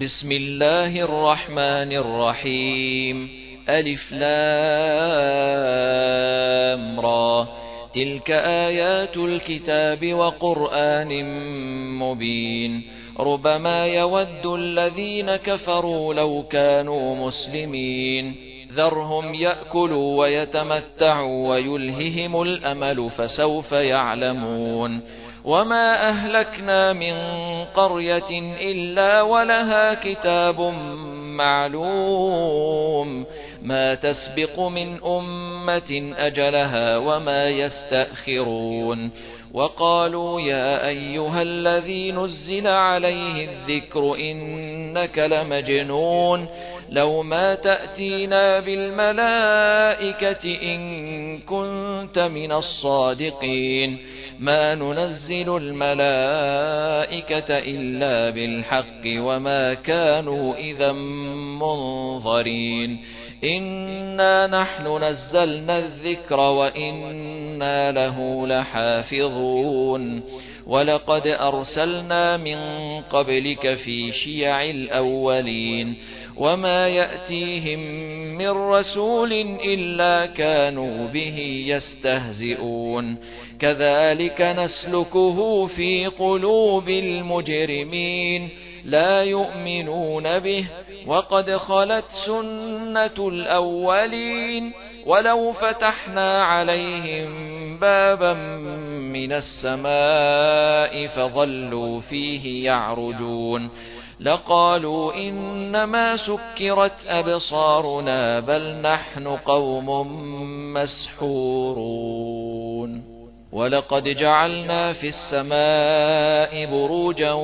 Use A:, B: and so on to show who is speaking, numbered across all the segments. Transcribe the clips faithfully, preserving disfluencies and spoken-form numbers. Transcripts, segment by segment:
A: بسم الله الرحمن الرحيم. ألف لام را. تلك آيات الكتاب وقرآن مبين. ربما يود الذين كفروا لو كانوا مسلمين. ذرهم يأكلوا ويتمتعوا ويلههم الأمل فسوف يعلمون. وما أهلكنا من قرية إلا ولها كتاب معلوم ما تسبق من أمة أجلها وما يستأخرون. وقالوا يا أيها الذي نزل عليه الذكر إنك لمجنون لو ما تأتينا بالملائكة إن كنت من الصادقين ما ننزل الملائكة إلا بالحق وما كانوا إذا منظرين. إنا نحن نزلنا الذكر وإنا له لحافظون. ولقد أرسلنا من قبلك في شيع الأولين وما يأتيهم من رسول إلا كانوا به يستهزئون. كذلك نسلكه في قلوب المجرمين لا يؤمنون به وقد خلت سنة الأولين. ولو فتحنا عليهم بابا من السماء فظلوا فيه يعرجون لقالوا إنما سكرت أبصارنا بل نحن قوم مسحورون. ولقد جعلنا في السماء بروجا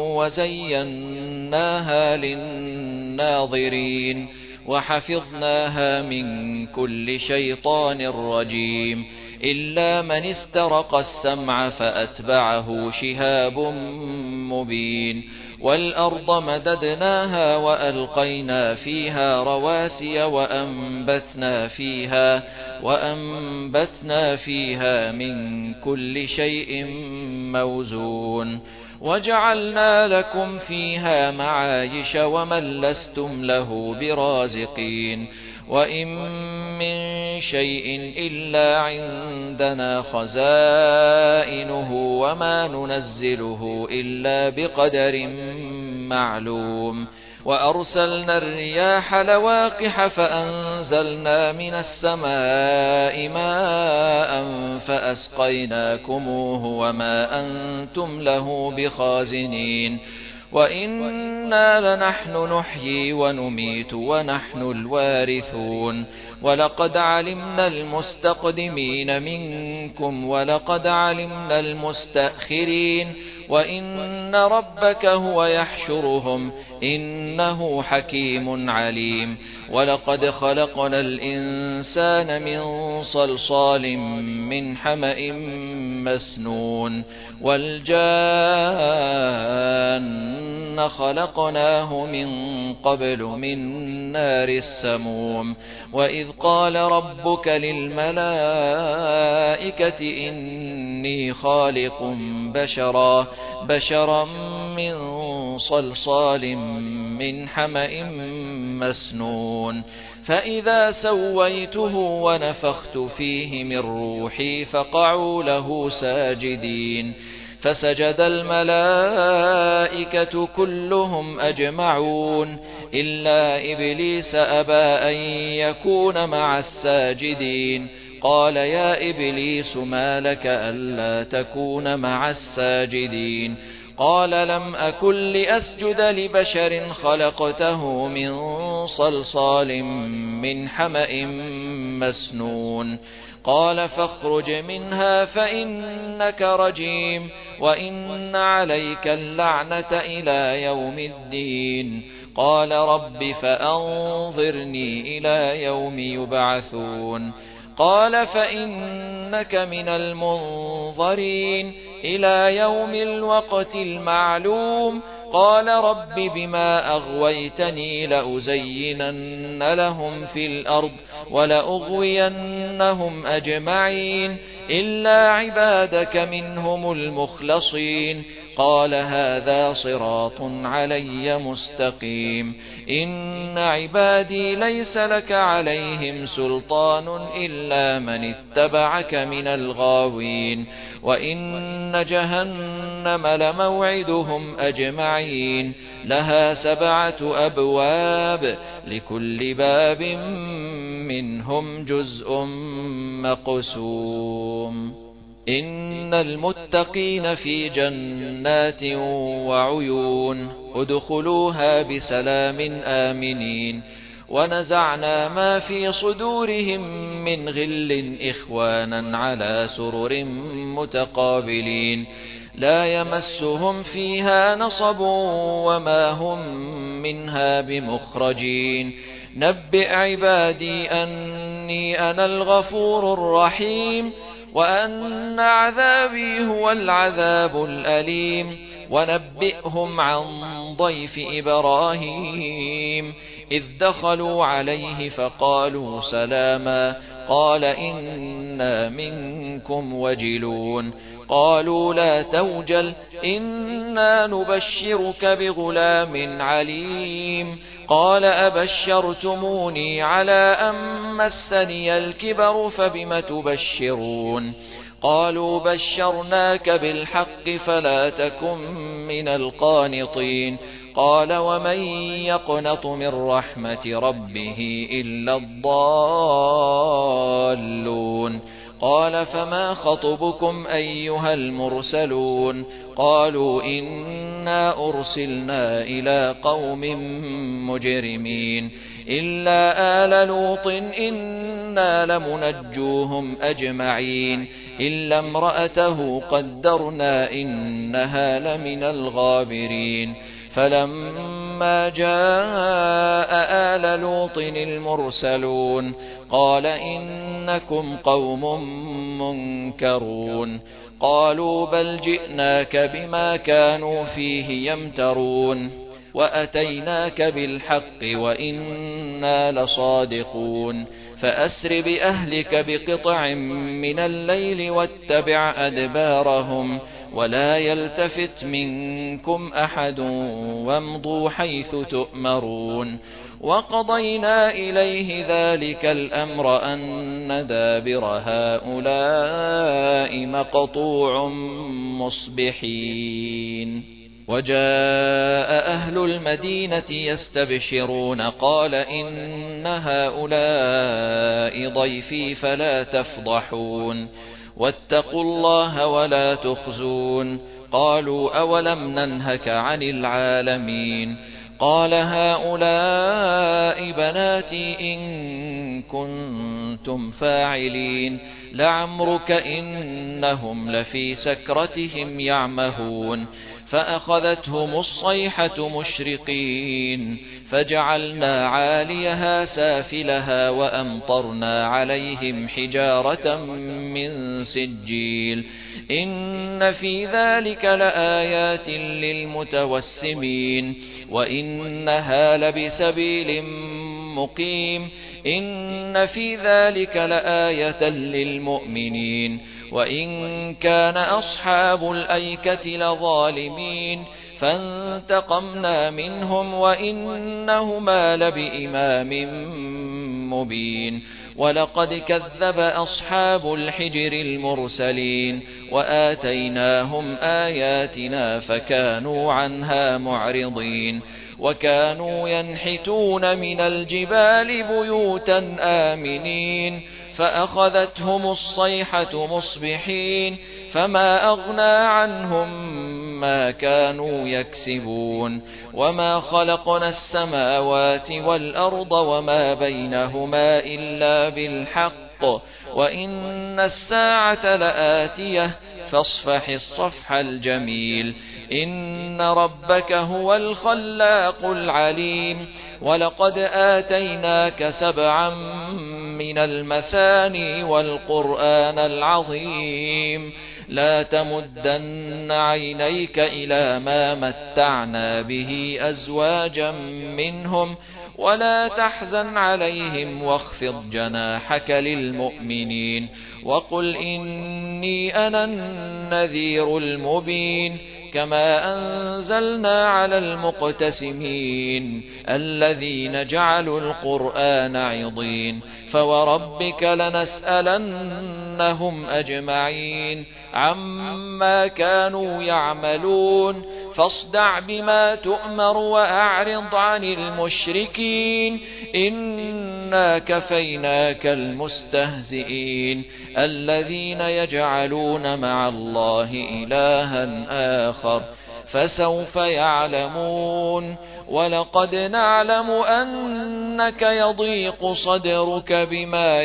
A: وزيناها للناظرين وحفظناها من كل شيطان رجيم إلا من استرق السمع فأتبعه شهاب مبين. والأرض مددناها وألقينا فيها رواسي وأنبتنا فيها وأنبتنا فيها من كل شيء موزون. وجعلنا لكم فيها معايش ومن لستم له برازقين. وإن من شيء إلا عندنا خزائنه وما ننزله إلا بقدر معلوم. وأرسلنا الرياح لواقح فأنزلنا من السماء ماء فأسقيناكموه وما أنتم له بخازنين. وإنا لنحن نحيي ونميت ونحن الوارثون. ولقد علمنا المستقدمين منكم ولقد علمنا المستأخرين وإن ربك هو يحشرهم إنه حكيم عليم. ولقد خلقنا الإنسان من صلصال من حمأ مسنون. والجان خلقناه من قبل من نار السموم. وإذ قال ربك للملائكة إني خالق بشرا بشرا من صلصال من حمأ مسنون. فإذا سويته ونفخت فيه من روحي فقعوا له ساجدين. فسجد الملائكة كلهم أجمعون إلا إبليس أبى أن يكون مع الساجدين. قال يا إبليس ما لك ألا تكون مع الساجدين؟ قال لم أكن لأسجد لبشر خلقته من صلصال من حمأ مسنون. قال فاخرج منها فإنك رجيم وإن عليك اللعنة إلى يوم الدين. قال رب فأنظرني إلى يوم يبعثون. قال فإنك من المنظرين إلى يوم الوقت المعلوم. قال رب بما أغويتني لأزينن لهم في الأرض ولأغوينهم أجمعين إلا عبادك منهم المخلصين. قال هذا صراط علي مستقيم. إن عبادي ليس لك عليهم سلطان إلا من اتبعك من الغاوين. وإن جهنم لموعدهم أجمعين لها سبعة أبواب لكل باب منهم جزء مقسوم. إن المتقين في جنات وعيون ادخلوها بسلام آمنين. ونزعنا ما في صدورهم من غل إخوانا على سرر متقابلين لا يمسهم فيها نصب وما هم منها بمخرجين. نبئ عبادي أني أنا الغفور الرحيم وأن عذابي هو العذاب الأليم. ونبئهم عن ضيف إبراهيم إذ دخلوا عليه فقالوا سلاما قال إنا منكم وجلون. قالوا لا توجل إنا نبشرك بغلام عليم. قال أبشرتموني على أن مسني الكبر فبم تبشرون. قالوا بشرناك بالحق فلا تكن من القانطين. قال ومن يقنط من رحمة ربه إلا الضالون. قال فما خطبكم أيها المرسلون؟ قالوا إنا أرسلنا إلى قوم مجرمين إلا آل لوط إنا لمنجوهم أجمعين إلا امرأته قدرنا إنها لمن الغابرين. فلما جاء آل لوط المرسلون قال إنكم قوم منكرون. قالوا بل جئناك بما كانوا فيه يمترون وأتيناك بالحق وإنا لصادقون. فأسر بأهلك بقطع من الليل واتبع أدبارهم ولا يلتفت منكم أحد وامضوا حيث تؤمرون. وقضينا إليه ذلك الأمر أن دابر هؤلاء مقطوع مصبحين. وجاء أهل المدينة يستبشرون قال إن هؤلاء ضيفي فلا تفضحون واتقوا الله ولا تخزون. قالوا أولم ننهك عن العالمين؟ قال هؤلاء بناتي إن كنتم فاعلين. لعمرك إنهم لفي سكرتهم يعمهون. فأخذتهم الصيحة مشرقين فجعلنا عاليها سافلها وأمطرنا عليهم حجارة من سجيل. إن في ذلك لآيات للمتوسمين وإنها لبسبيل مقيم. إن في ذلك لآية للمؤمنين وإن كان أصحاب الأيكة لظالمين فانتقمنا منهم وإنهما لبإمام مبين. ولقد كذب أصحاب الحجر المرسلين وآتيناهم آياتنا فكانوا عنها معرضين. وكانوا ينحتون من الجبال بيوتا آمنين فأخذتهم الصيحة مصبحين فما أغنى عنهم ما كانوا يكسبون. وما خلقنا السماوات والأرض وما بينهما إلا بالحق وإن الساعة لآتية فاصفح الصفح الجميل. إن ربك هو الخلاق العليم. ولقد آتيناك سبعا من المثاني والقرآن العظيم. لا تمدن عينيك إلى ما متعنا به أزواجا منهم ولا تحزن عليهم واخفض جناحك للمؤمنين. وقل إني أنا النذير المبين. كما أنزلنا على المقتسمين الذين جعلوا القرآن عضين فوربك لنسألنهم أجمعين عما كانوا يعملون فاصدع بما تؤمر وأعرض عن المشركين إنا كفيناك المستهزئين الذين يجعلون مع الله إلها آخر فسوف يعلمون ولقد نعلم أنك يضيق صدرك بما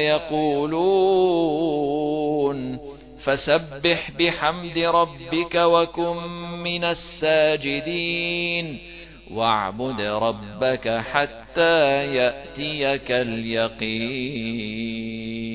A: يقولون فسبح بحمد ربك وكن من الساجدين واعبد ربك حتى يأتيك اليقين.